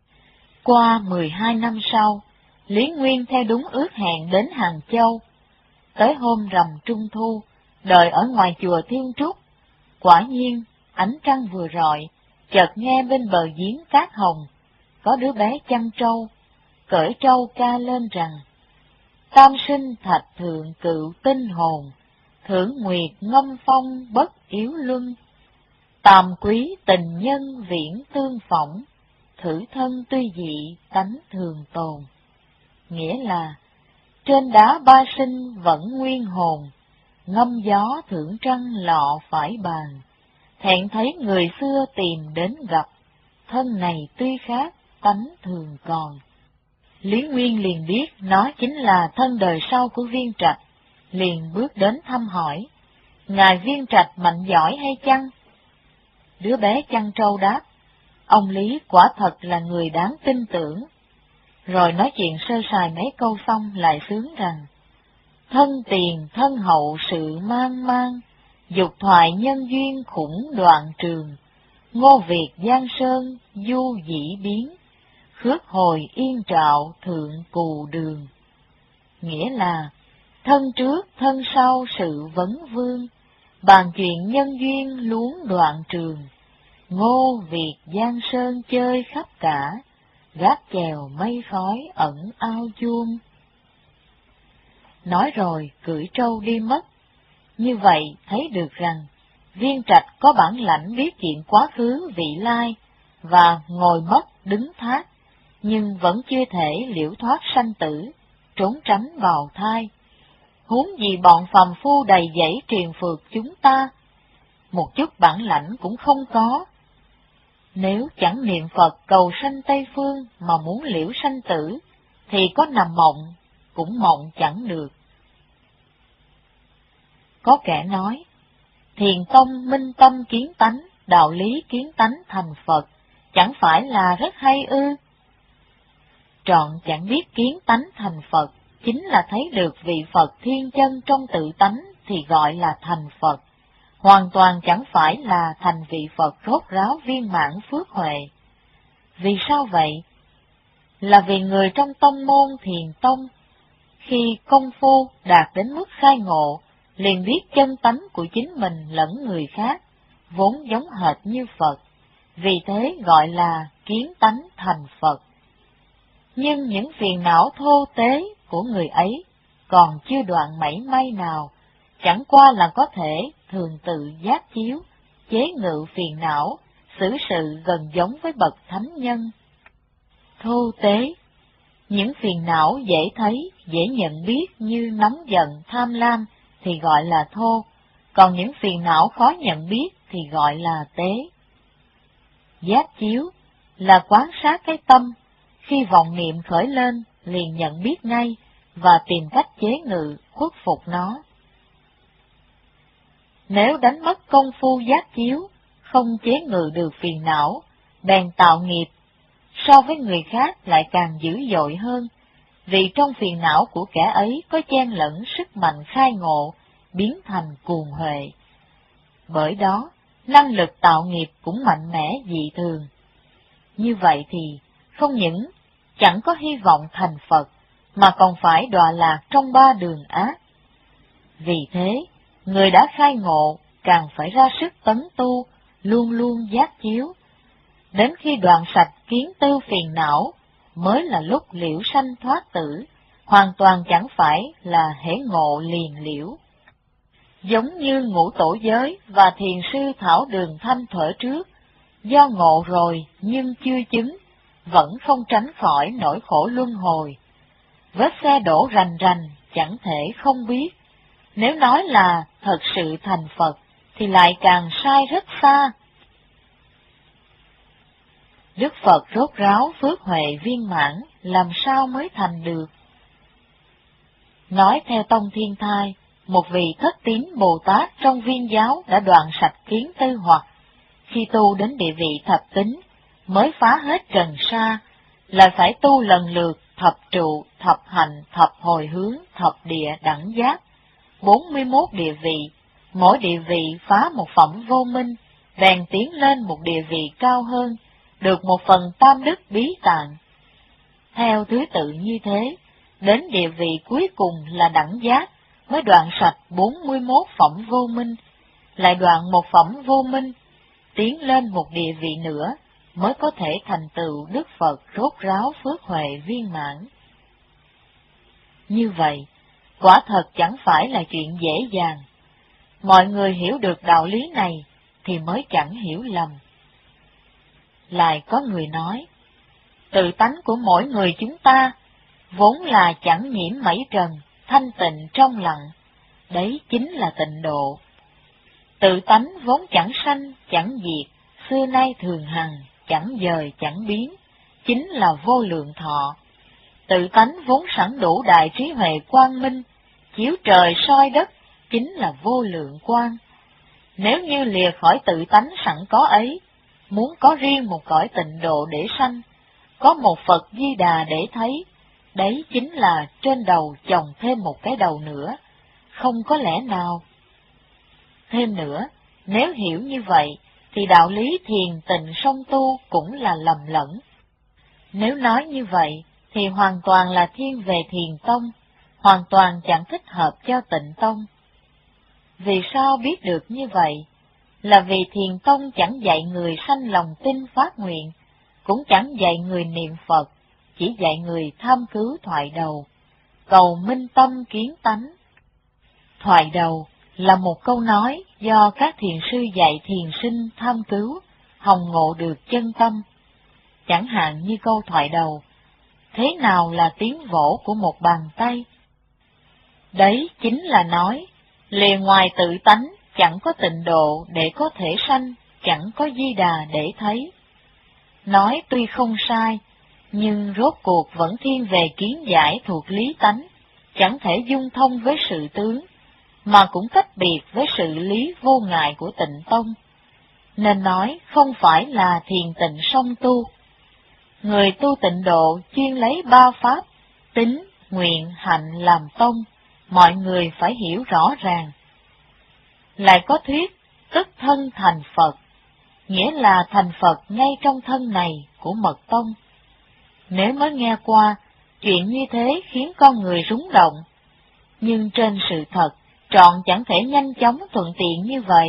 Qua mười hai năm sau, Lý Nguyên theo đúng ước hẹn đến Hàng Châu. Tới hôm rằm Trung Thu, đợi ở ngoài chùa Thiên Trúc. Quả nhiên, ánh trăng vừa rọi, chợt nghe bên bờ giếng cát hồng, có đứa bé chăn trâu, cởi trâu ca lên rằng: tam sinh thạch thượng cựu tinh hồn, thưởng nguyệt ngâm phong bất yếu luân. Tàm quý tình nhân viễn tương phỏng, thử thân tuy dị tánh thường tồn. Nghĩa là, trên đá ba sinh vẫn nguyên hồn, ngâm gió thưởng trăng lọ phải bàn. Hẹn thấy người xưa tìm đến gặp, thân này tuy khác, tánh thường còn. Lý Nguyên liền biết nó chính là thân đời sau của Viên Trạch, liền bước đến thăm hỏi: ngài Viên Trạch mạnh giỏi hay chăng? Đứa bé chăn trâu đáp: ông Lý quả thật là người đáng tin tưởng. Rồi nói chuyện sơ sài mấy câu xong lại sướng rằng: thân tiền thân hậu sự mang mang, dục thoại nhân duyên khủng đoạn trường. Ngô Việt Giang Sơn du dĩ biến, khước hồi yên trạo thượng cù đường. Nghĩa là, thân trước thân sau sự vấn vương, bàn chuyện nhân duyên luống đoạn trường. Ngô Việt Giang Sơn chơi khắp cả, gác chèo mây khói ẩn ao chuông. Nói rồi cưỡi trâu đi mất. Như vậy thấy được rằng, Viên Trạch có bản lãnh biết chuyện quá khứ vị lai, và ngồi mất đứng thác, nhưng vẫn chưa thể liễu thoát sanh tử, trốn tránh bào thai. Huống gì bọn phàm phu đầy dẫy triền phược chúng ta, một chút bản lãnh cũng không có. Nếu chẳng niệm Phật cầu sanh Tây Phương mà muốn liễu sanh tử, thì có nằm mộng, cũng mộng chẳng được. Có kẻ nói, Thiền tông minh tâm kiến tánh, đạo lý kiến tánh thành Phật, chẳng phải là rất hay ư? Trọn chẳng biết kiến tánh thành Phật, chính là thấy được vị Phật thiên chân trong tự tánh thì gọi là thành Phật, hoàn toàn chẳng phải là thành vị Phật rốt ráo viên mãn phước huệ. Vì sao vậy? Là vì người trong tông môn Thiền tông, khi công phu đạt đến mức khai ngộ, liền biết chân tánh của chính mình lẫn người khác, vốn giống hệt như Phật, vì thế gọi là kiến tánh thành Phật. Nhưng những phiền não thô tế của người ấy còn chưa đoạn mảy may nào, chẳng qua là có thể thường tự giác chiếu, chế ngự phiền não, xử sự gần giống với bậc thánh nhân. Thô tế, những phiền não dễ thấy, dễ nhận biết như nóng giận, tham lam thì gọi là thô, còn những phiền não khó nhận biết thì gọi là tế. Giác chiếu là quán sát cái tâm, khi vọng niệm khởi lên liền nhận biết ngay và tìm cách chế ngự, khuất phục nó. Nếu đánh mất công phu giác chiếu, không chế ngự được phiền não, bèn tạo nghiệp, so với người khác lại càng dữ dội hơn, vì trong phiền não của kẻ ấy có chen lẫn sức mạnh khai ngộ, biến thành cuồng huệ. Bởi đó, năng lực tạo nghiệp cũng mạnh mẽ dị thường. Như vậy thì, không những chẳng có hy vọng thành Phật, mà còn phải đọa lạc trong ba đường ác. Vì thế, người đã khai ngộ càng phải ra sức tấn tu, luôn luôn giác chiếu. Đến khi đoạn sạch kiến tư phiền não, mới là lúc liễu sanh thoát tử, hoàn toàn chẳng phải là hễ ngộ liền liễu. Giống như ngũ tổ giới và thiền sư Thảo Đường Thanh thuở trước, do ngộ rồi nhưng chưa chứng, vẫn không tránh khỏi nỗi khổ luân hồi. Vết xe đổ rành rành, chẳng thể không biết. Nếu nói là thật sự thành Phật, thì lại càng sai rất xa. Đức Phật rốt ráo phước huệ viên mãn, làm sao mới thành được? Nói theo Tông Thiên Thai, một vị thất tín Bồ Tát trong Viên giáo đã đoạn sạch kiến tư hoặc, khi tu đến địa vị thập tín, mới phá hết trần sa, lại phải tu lần lượt thập trụ, thập hành, thập hồi hướng, thập địa đẳng giác, bốn mươi mốt địa vị, mỗi địa vị phá một phẩm vô minh, bèn tiến lên một địa vị cao hơn, được một phần tam đức bí tạng. Theo thứ tự như thế, đến địa vị cuối cùng là đẳng giác, mới đoạn sạch bốn mươi mốt phẩm vô minh, lại đoạn một phẩm vô minh, tiến lên một địa vị nữa, mới có thể thành tựu Đức Phật rốt ráo phước huệ viên mãn. Như vậy, quả thật chẳng phải là chuyện dễ dàng. Mọi người hiểu được đạo lý này, thì mới chẳng hiểu lầm. Lại có người nói, tự tánh của mỗi người chúng ta, vốn là chẳng nhiễm mảy trần, thanh tịnh trong lặng, đấy chính là tịnh độ. Tự tánh vốn chẳng sanh, chẳng diệt, xưa nay thường hằng, chẳng dời, chẳng biến, chính là vô lượng thọ. Tự tánh vốn sẵn đủ đại trí huệ quang minh, chiếu trời soi đất, chính là vô lượng quang. Nếu như lìa khỏi tự tánh sẵn có ấy, muốn có riêng một cõi tịnh độ để sanh, có một Phật Di Đà để thấy, đấy chính là trên đầu chồng thêm một cái đầu nữa, không có lẽ nào. Thêm nữa, nếu hiểu như vậy, thì đạo lý thiền tịnh song tu cũng là lầm lẫn. Nếu nói như vậy, thì hoàn toàn là thiên về thiền tông, hoàn toàn chẳng thích hợp cho tịnh tông. Vì sao biết được như vậy? Là vì thiền tông chẳng dạy người sanh lòng tin phát nguyện, cũng chẳng dạy người niệm Phật, chỉ dạy người tham cứu thoại đầu, cầu minh tâm kiến tánh. Thoại đầu là một câu nói do các thiền sư dạy thiền sinh tham cứu, hồng ngộ được chân tâm. Chẳng hạn như câu thoại đầu, thế nào là tiếng vỗ của một bàn tay? Đấy chính là nói, lìa ngoài tự tánh, chẳng có tịnh độ để có thể sanh, chẳng có Di Đà để thấy. nói tuy không sai, nhưng rốt cuộc vẫn thiên về kiến giải thuộc lý tánh, chẳng thể dung thông với sự tướng, mà cũng tách biệt với sự lý vô ngại của Tịnh Tông, nên nói không phải là thiền tịnh song tu. Người tu tịnh độ chuyên lấy ba pháp, tín, nguyện, hạnh làm tông, mọi người phải hiểu rõ ràng. Lại có thuyết, tức thân thành Phật, nghĩa là thành Phật ngay trong thân này của Mật Tông. Nếu mới nghe qua, chuyện như thế khiến con người rúng động, nhưng trên sự thật, trọn chẳng thể nhanh chóng thuận tiện như vậy.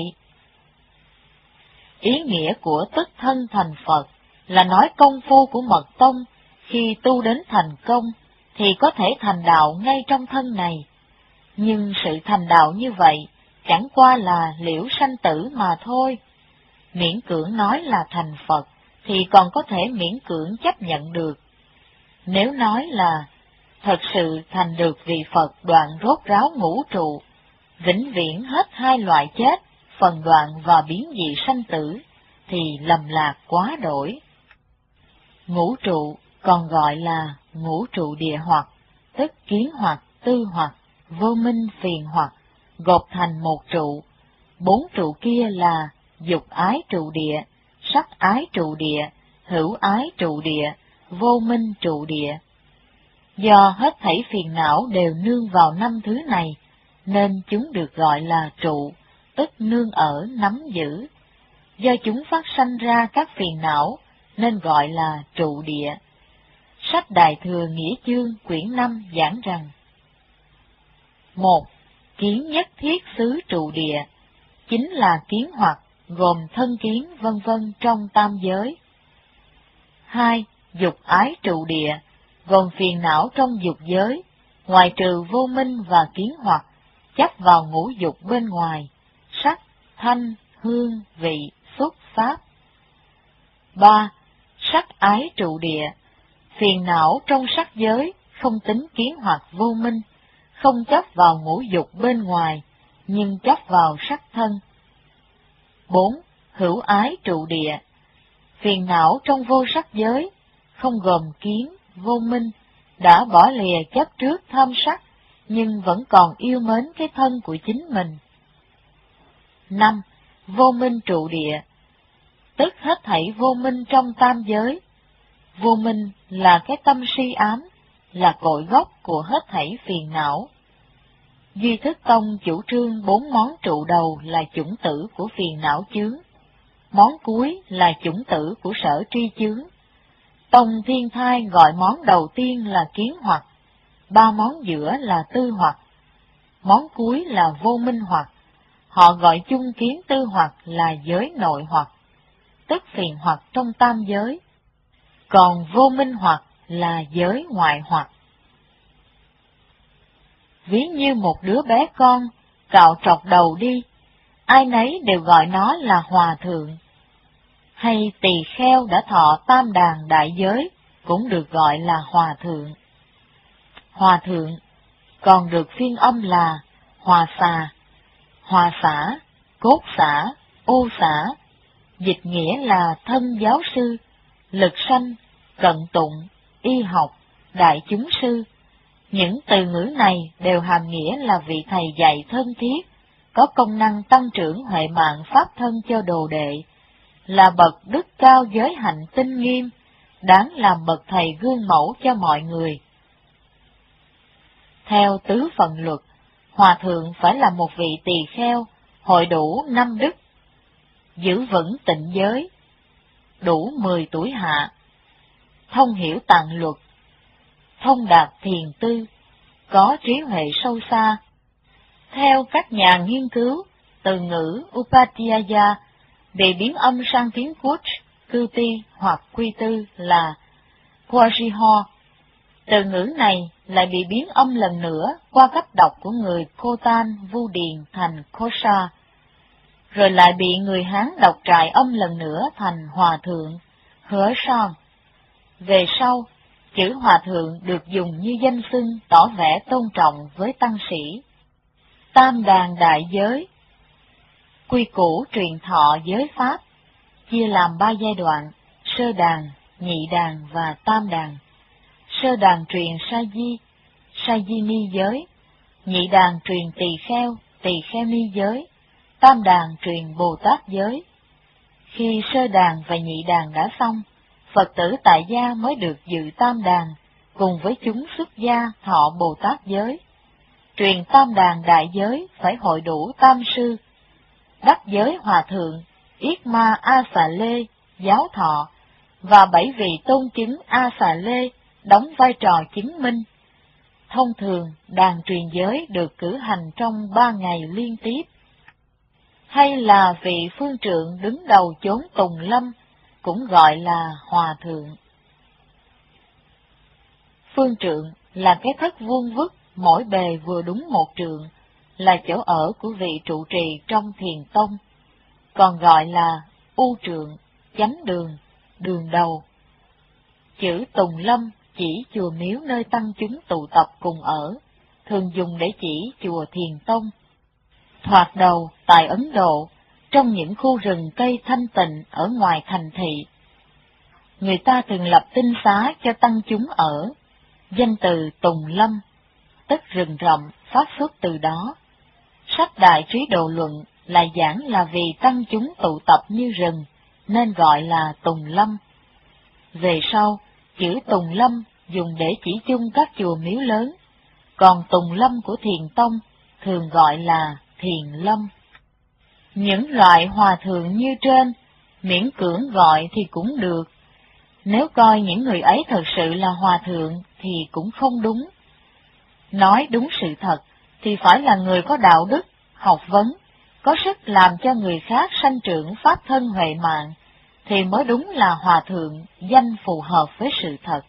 Ý nghĩa của tức thân thành Phật là nói công phu của Mật Tông khi tu đến thành công thì có thể thành đạo ngay trong thân này. Nhưng sự thành đạo như vậy chẳng qua là liễu sanh tử mà thôi. Miễn cưỡng nói là thành Phật thì còn có thể miễn cưỡng chấp nhận được. Nếu nói là thật sự thành được vị Phật đoạn rốt ráo ngũ trụ, vĩnh viễn hết hai loại chết, phần đoạn và biến dị sanh tử, thì lầm lạc quá đổi. Ngũ trụ còn gọi là ngũ trụ địa hoặc, tức kiến hoặc, tư hoặc, vô minh phiền hoặc, gộp thành một trụ. Bốn trụ kia là dục ái trụ địa, sắc ái trụ địa, hữu ái trụ địa, vô minh trụ địa. Do hết thảy phiền não đều nương vào năm thứ này, nên chúng được gọi là trụ, tức nương ở nắm giữ. Do chúng phát sanh ra các phiền não, nên gọi là trụ địa. Sách Đại Thừa Nghĩa Chương quyển năm giảng rằng: một. Kiến nhất thiết xứ trụ địa, chính là kiến hoặc, gồm thân kiến vân vân trong tam giới. Hai. Dục ái trụ địa, gồm phiền não trong dục giới, ngoài trừ vô minh và kiến hoặc, chấp vào ngũ dục bên ngoài, sắc, thanh, hương, vị, xúc, pháp. Ba. Sắc ái trụ địa, phiền não trong sắc giới, không tính kiến hoặc vô minh, không chấp vào ngũ dục bên ngoài, nhưng chấp vào sắc thân. Bốn. Hữu ái trụ địa, phiền não trong vô sắc giới, không gồm kiến, vô minh, đã bỏ lìa chấp trước tham sắc, nhưng vẫn còn yêu mến cái thân của chính mình. Năm. Vô minh trụ địa, tức hết thảy vô minh trong tam giới. Vô minh là cái tâm si ám, là cội gốc của hết thảy phiền não. Duy Thức Tông chủ trương bốn món trụ đầu là chủng tử của phiền não chướng, món cuối là chủng tử của sở tri chướng. Tông Thiên Thai gọi món đầu tiên là kiến hoặc, ba món giữa là tư hoặc, món cuối là vô minh hoặc. Họ gọi chung kiến tư hoặc là giới nội hoặc, tức phiền hoặc trong tam giới, còn vô minh hoặc là giới ngoại hoặc. Ví như một đứa bé con, cạo trọc đầu đi, ai nấy đều gọi nó là hòa thượng. Hay tỳ kheo đã thọ tam đàn đại giới, cũng được gọi là hòa thượng. Hòa thượng còn được phiên âm là hòa xà, hòa xã, cốt xã, ô xã, dịch nghĩa là thân giáo sư, lực sanh, cận tụng, y học, đại chúng sư. Những từ ngữ này đều hàm nghĩa là vị thầy dạy thân thiết, có công năng tăng trưởng huệ mạng pháp thân cho đồ đệ, là bậc đức cao giới hạnh tinh nghiêm, đáng làm bậc thầy gương mẫu cho mọi người. Theo tứ phận luật, hòa thượng phải là một vị tỳ kheo, hội đủ năm đức: giữ vững tịnh giới, đủ mười tuổi hạ, thông hiểu tạng luật, thông đạt thiền tư, có trí huệ sâu xa. Theo các nhà nghiên cứu, từ ngữ Upadhyaya bị biến âm sang tiếng Kuch, cư ti hoặc quy tư là Kwajiho. Từ ngữ này lại bị biến âm lần nữa qua cách đọc của người Khotan Vu Điền thành Khosa, rồi lại bị người Hán đọc trại âm lần nữa thành Hòa Thượng, Hứa Son. Về sau, chữ Hòa Thượng được dùng như danh xưng tỏ vẻ tôn trọng với tăng sĩ. Tam đàn đại giới, quy củ truyền thọ giới pháp, chia làm ba giai đoạn: sơ sơ đàn, nhị đàn và tam đàn. Sơ đàn truyền sa di, sa di ni giới, nhị đàn truyền tỳ kheo, tỳ kheo ni giới, tam đàn truyền Bồ Tát giới. Khi sơ đàn và nhị đàn đã xong, Phật tử tại gia mới được dự tam đàn, cùng với chúng xuất gia thọ Bồ Tát giới. Truyền tam đàn đại giới phải hội đủ tam sư, đắc giới hòa thượng, yết ma a xà lê, giáo thọ, và bảy vị tôn chứng a xà lê đóng vai trò chứng minh. Thông thường, đàn truyền giới được cử hành trong ba ngày liên tiếp. Hay là vị phương trượng đứng đầu chốn tùng lâm, cũng gọi là hòa thượng. Phương trượng là cái thất vuông vức, mỗi bề vừa đúng một trượng, là chỗ ở của vị trụ trì trong thiền tông, còn gọi là u trượng, chánh đường, đường đầu. Chữ tùng lâm chỉ chùa miếu nơi tăng chúng tụ tập cùng ở, thường dùng để chỉ chùa thiền tông. Thoạt đầu, tại Ấn Độ, trong những khu rừng cây thanh tịnh ở ngoài thành thị, người ta thường lập tinh xá cho tăng chúng ở. Danh từ Tùng Lâm, tức rừng rậm, phát xuất từ đó. Sách Đại Trí Độ Luận lại giảng là vì tăng chúng tụ tập như rừng, nên gọi là Tùng Lâm. Về sau, chữ Tùng Lâm dùng để chỉ chung các chùa miếu lớn, còn Tùng Lâm của Thiền Tông thường gọi là Thiền Lâm. Những loại hòa thượng như trên, miễn cưỡng gọi thì cũng được. Nếu coi những người ấy thật sự là hòa thượng thì cũng không đúng. Nói đúng sự thật thì phải là người có đạo đức, học vấn, có sức làm cho người khác sanh trưởng pháp thân huệ mạng, thì mới đúng là hòa thượng, danh phù hợp với sự thật.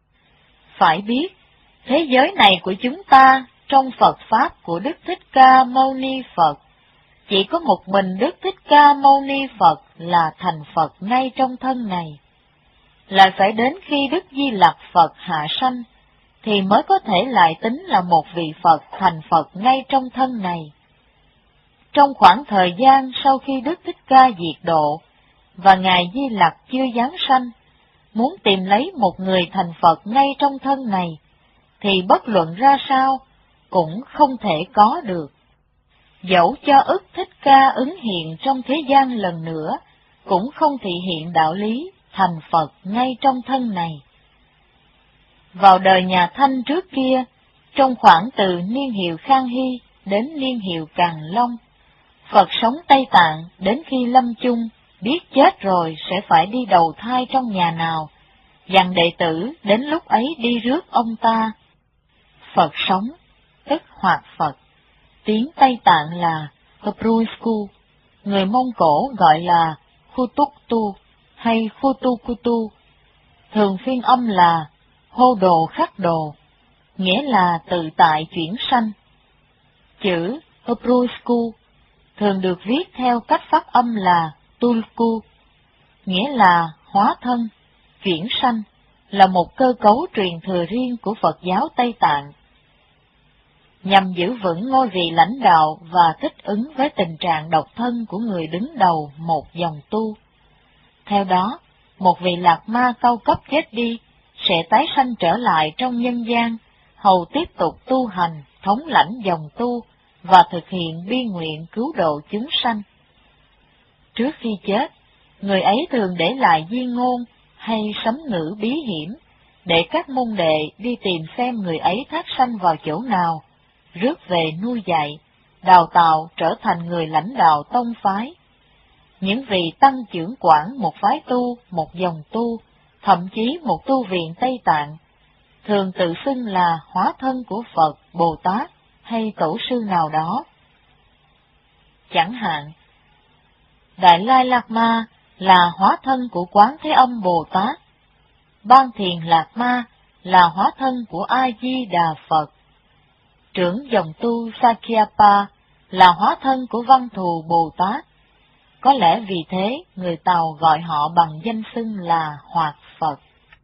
Phải biết, thế giới này của chúng ta, trong Phật Pháp của Đức Thích Ca Mâu Ni Phật, chỉ có một mình Đức Thích Ca Mâu Ni Phật là thành Phật ngay trong thân này. Lại phải đến khi Đức Di Lặc Phật hạ sanh, thì mới có thể lại tính là một vị Phật thành Phật ngay trong thân này. Trong khoảng thời gian sau khi Đức Thích Ca diệt độ, và Ngài Di Lặc chưa giáng sanh, muốn tìm lấy một người thành Phật ngay trong thân này, thì bất luận ra sao, cũng không thể có được. Dẫu cho ức Thích Ca ứng hiện trong thế gian lần nữa, cũng không thị hiện đạo lý thành Phật ngay trong thân này. Vào đời nhà Thanh trước kia, trong khoảng từ niên hiệu Khang Hy đến niên hiệu Càn Long, Phật sống Tây Tạng đến khi lâm chung, biết chết rồi sẽ phải đi đầu thai trong nhà nào, dặn đệ tử đến lúc ấy đi rước ông ta. Phật sống, tức hoạt Phật, tiếng Tây Tạng là Hopruisku, người Mông Cổ gọi là Khutuktu hay Khutukutu, thường phiên âm là hô đồ khắc đồ, nghĩa là tự tại chuyển sanh. Chữ Hopruisku thường được viết theo cách phát âm là Tulku, nghĩa là hóa thân, chuyển sanh, là một cơ cấu truyền thừa riêng của Phật giáo Tây Tạng. Nhằm giữ vững ngôi vị lãnh đạo và thích ứng với tình trạng độc thân của người đứng đầu một dòng tu. Theo đó, một vị lạc ma cao cấp chết đi, sẽ tái sanh trở lại trong nhân gian, hầu tiếp tục tu hành, thống lãnh dòng tu, và thực hiện bi nguyện cứu độ chúng sanh. Trước khi chết, người ấy thường để lại di ngôn hay sấm ngữ bí hiểm, để các môn đệ đi tìm xem người ấy thác sanh vào chỗ nào, rước về nuôi dạy, đào tạo trở thành người lãnh đạo tông phái. Những vị tăng trưởng quản một phái tu, một dòng tu, thậm chí một tu viện Tây Tạng, thường tự xưng là hóa thân của Phật, Bồ Tát hay tổ sư nào đó. Chẳng hạn, Đại Lai Lạt Ma là hóa thân của Quán Thế Âm Bồ Tát, Ban Thiền Lạt Ma là hóa thân của A Di Đà Phật, trưởng dòng tu Sakyapa là hóa thân của Văn Thù Bồ Tát. Có lẽ vì thế người Tàu gọi họ bằng danh xưng là Hoạt Phật.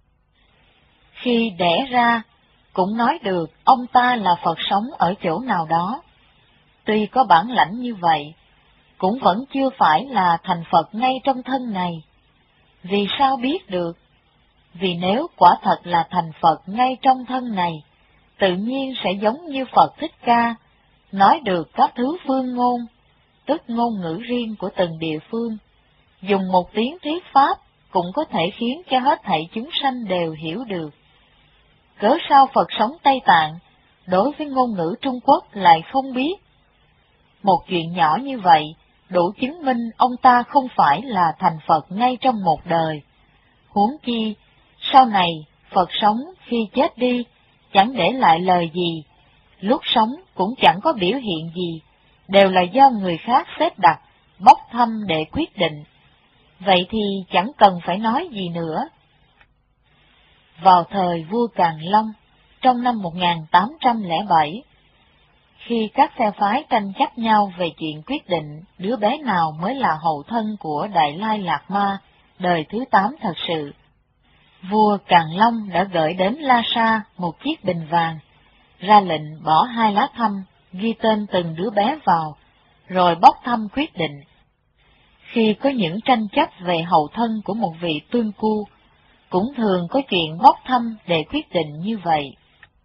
Khi đẻ ra, cũng nói được ông ta là Phật sống ở chỗ nào đó. Tuy có bản lãnh như vậy, cũng vẫn chưa phải là thành Phật ngay trong thân này. Vì sao biết được? Vì nếu quả thật là thành Phật ngay trong thân này, tự nhiên sẽ giống như Phật Thích Ca, nói được các thứ phương ngôn, tức ngôn ngữ riêng của từng địa phương. Dùng một tiếng thuyết pháp cũng có thể khiến cho hết thảy chúng sanh đều hiểu được. Cớ sao Phật sống Tây Tạng, đối với ngôn ngữ Trung Quốc lại không biết? Một chuyện nhỏ như vậy, đủ chứng minh ông ta không phải là thành Phật ngay trong một đời. Huống chi, sau này, Phật sống khi chết đi, chẳng để lại lời gì, lúc sống cũng chẳng có biểu hiện gì, đều là do người khác xếp đặt, bốc thăm để quyết định. Vậy thì chẳng cần phải nói gì nữa. Vào thời vua Càn Long, trong năm một nghìn tám trăm lẻ bảy, khi các phe phái tranh chấp nhau về chuyện quyết định đứa bé nào mới là hậu thân của Đại Lai Lạt Ma, đời thứ tám thật sự, vua Càn Long đã gửi đến La Sa một chiếc bình vàng, ra lệnh bỏ hai lá thăm, ghi tên từng đứa bé vào, rồi bốc thăm quyết định. Khi có những tranh chấp về hậu thân của một vị tương cu, cũng thường có chuyện bốc thăm để quyết định như vậy.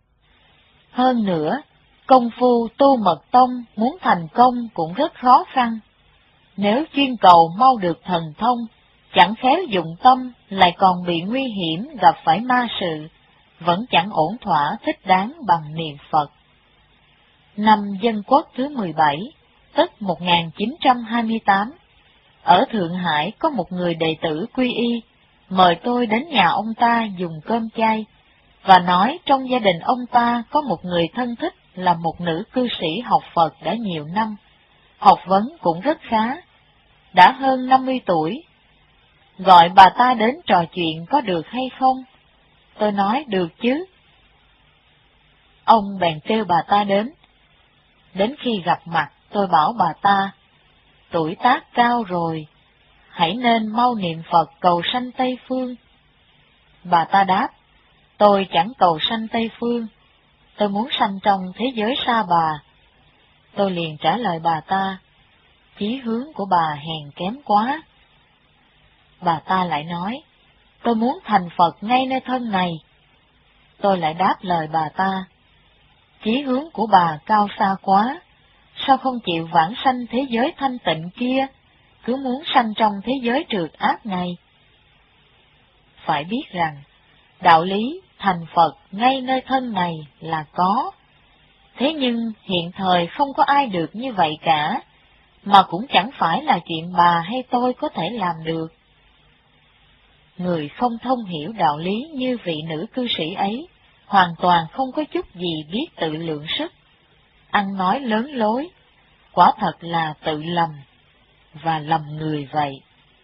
Hơn nữa, công phu tu mật tông muốn thành công cũng rất khó khăn. Nếu chuyên cầu mau được thần thông, chẳng khéo dụng tâm lại còn bị nguy hiểm gặp phải ma sự, vẫn chẳng ổn thỏa thích đáng bằng niệm Phật. Năm Dân Quốc thứ mười bảy, tức một nghìn chín trăm hai mươi tám, ở Thượng Hải có một người đệ tử quy y, mời tôi đến nhà ông ta dùng cơm chay, và nói trong gia đình ông ta có một người thân thích là một nữ cư sĩ học Phật đã nhiều năm, học vấn cũng rất khá, đã hơn năm mươi tuổi. Gọi bà ta đến trò chuyện có được hay không? Tôi nói được chứ. Ông bèn kêu bà ta đến. Đến khi gặp mặt, tôi bảo bà ta, tuổi tác cao rồi, hãy nên mau niệm Phật cầu sanh Tây Phương. Bà ta đáp, tôi chẳng cầu sanh Tây Phương, tôi muốn sanh trong thế giới Sa Bà. Tôi liền trả lời bà ta, chí hướng của bà hèn kém quá. Bà ta lại nói, tôi muốn thành Phật ngay nơi thân này. Tôi lại đáp lời bà ta, chí hướng của bà cao xa quá, sao không chịu vãng sanh thế giới thanh tịnh kia, cứ muốn sanh trong thế giới trượt ác này? Phải biết rằng, đạo lý thành Phật ngay nơi thân này là có. Thế nhưng hiện thời không có ai được như vậy cả, mà cũng chẳng phải là chuyện bà hay tôi có thể làm được. Người không thông hiểu đạo lý như vị nữ cư sĩ ấy, hoàn toàn không có chút gì biết tự lượng sức, ăn nói lớn lối, quả thật là tự lầm, và lầm người vậy.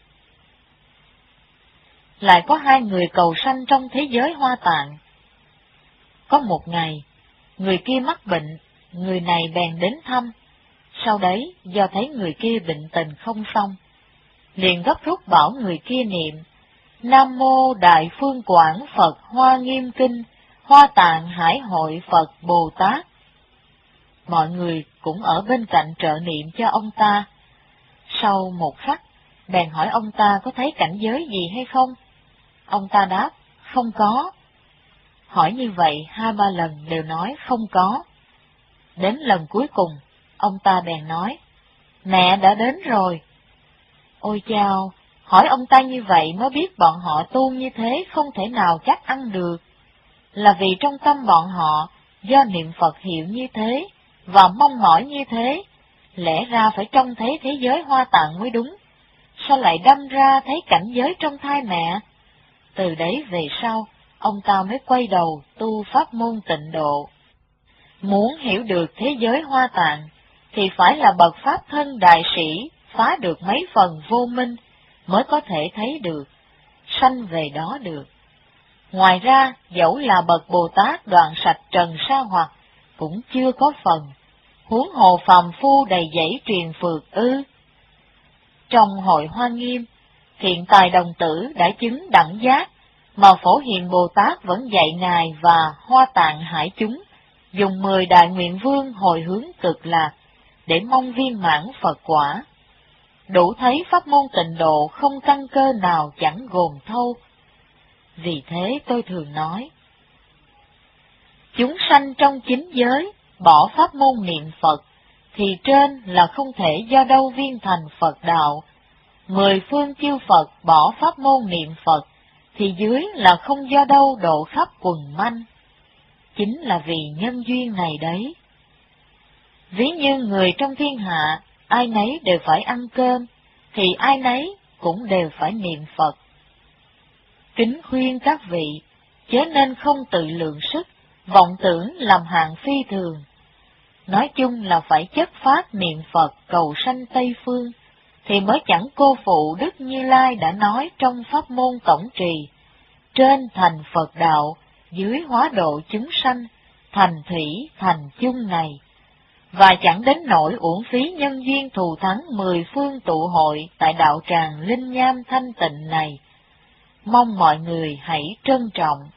Lại có hai người cầu sanh trong thế giới Hoa Tạng. Có một ngày, người kia mắc bệnh, người này bèn đến thăm, sau đấy do thấy người kia bệnh tình không xong, liền gấp rút bảo người kia niệm, Nam Mô Đại Phương Quảng Phật Hoa Nghiêm Kinh, Hoa Tạng Hải Hội Phật Bồ Tát. Mọi người cũng ở bên cạnh trợ niệm cho ông ta. Sau một khắc, bèn hỏi ông ta có thấy cảnh giới gì hay không? Ông ta đáp, không có. Hỏi như vậy hai ba lần đều nói không có. Đến lần cuối cùng, ông ta bèn nói, mẹ đã đến rồi. Ôi chao, hỏi ông ta như vậy mới biết bọn họ tu như thế không thể nào chắc ăn được. Là vì trong tâm bọn họ, do niệm Phật hiệu như thế, và mong mỏi như thế, lẽ ra phải trông thấy thế giới Hoa Tạng mới đúng. Sao lại đâm ra thấy cảnh giới trong thai mẹ? Từ đấy về sau, ông ta mới quay đầu tu pháp môn tịnh độ. Muốn hiểu được thế giới Hoa Tạng, thì phải là bậc pháp thân đại sĩ, phá được mấy phần vô minh, mới có thể thấy được, sanh về đó được. Ngoài ra, dẫu là bậc Bồ Tát đoạn sạch trần sa hoặc, cũng chưa có phần, huống hồ phàm phu đầy dẫy truyền phược ư. Trong hội Hoa Nghiêm, Thiện Tài Đồng Tử đã chứng đẳng giác, mà Phổ Hiền Bồ Tát vẫn dạy Ngài và Hoa Tạng Hải chúng, dùng mười đại nguyện vương hồi hướng cực lạc, để mong viên mãn Phật quả. đủ thấy pháp môn tịnh độ không căn cơ nào chẳng gồm thâu. Vì thế tôi thường nói, chúng sanh trong chính giới, bỏ pháp môn niệm Phật, thì trên là không thể do đâu viên thành Phật đạo. Mười phương chư Phật bỏ pháp môn niệm Phật, thì dưới là không do đâu độ khắp quần manh. Chính là vì nhân duyên này đấy. Ví như người trong thiên hạ, ai nấy đều phải ăn cơm, thì ai nấy cũng đều phải niệm Phật. Kính khuyên các vị, chớ nên không tự lượng sức, vọng tưởng làm hạng phi thường. Nói chung là phải chất phát niệm Phật cầu sanh Tây Phương, thì mới chẳng cô phụ Đức Như Lai đã nói trong pháp môn tổng trì, trên thành Phật đạo, dưới hóa độ chúng sanh, thành thủy thành chung này. Và chẳng đến nỗi uổng phí nhân duyên thù thắng mười phương tụ hội tại đạo tràng linh nham thanh tịnh này. Mong mọi người hãy trân trọng.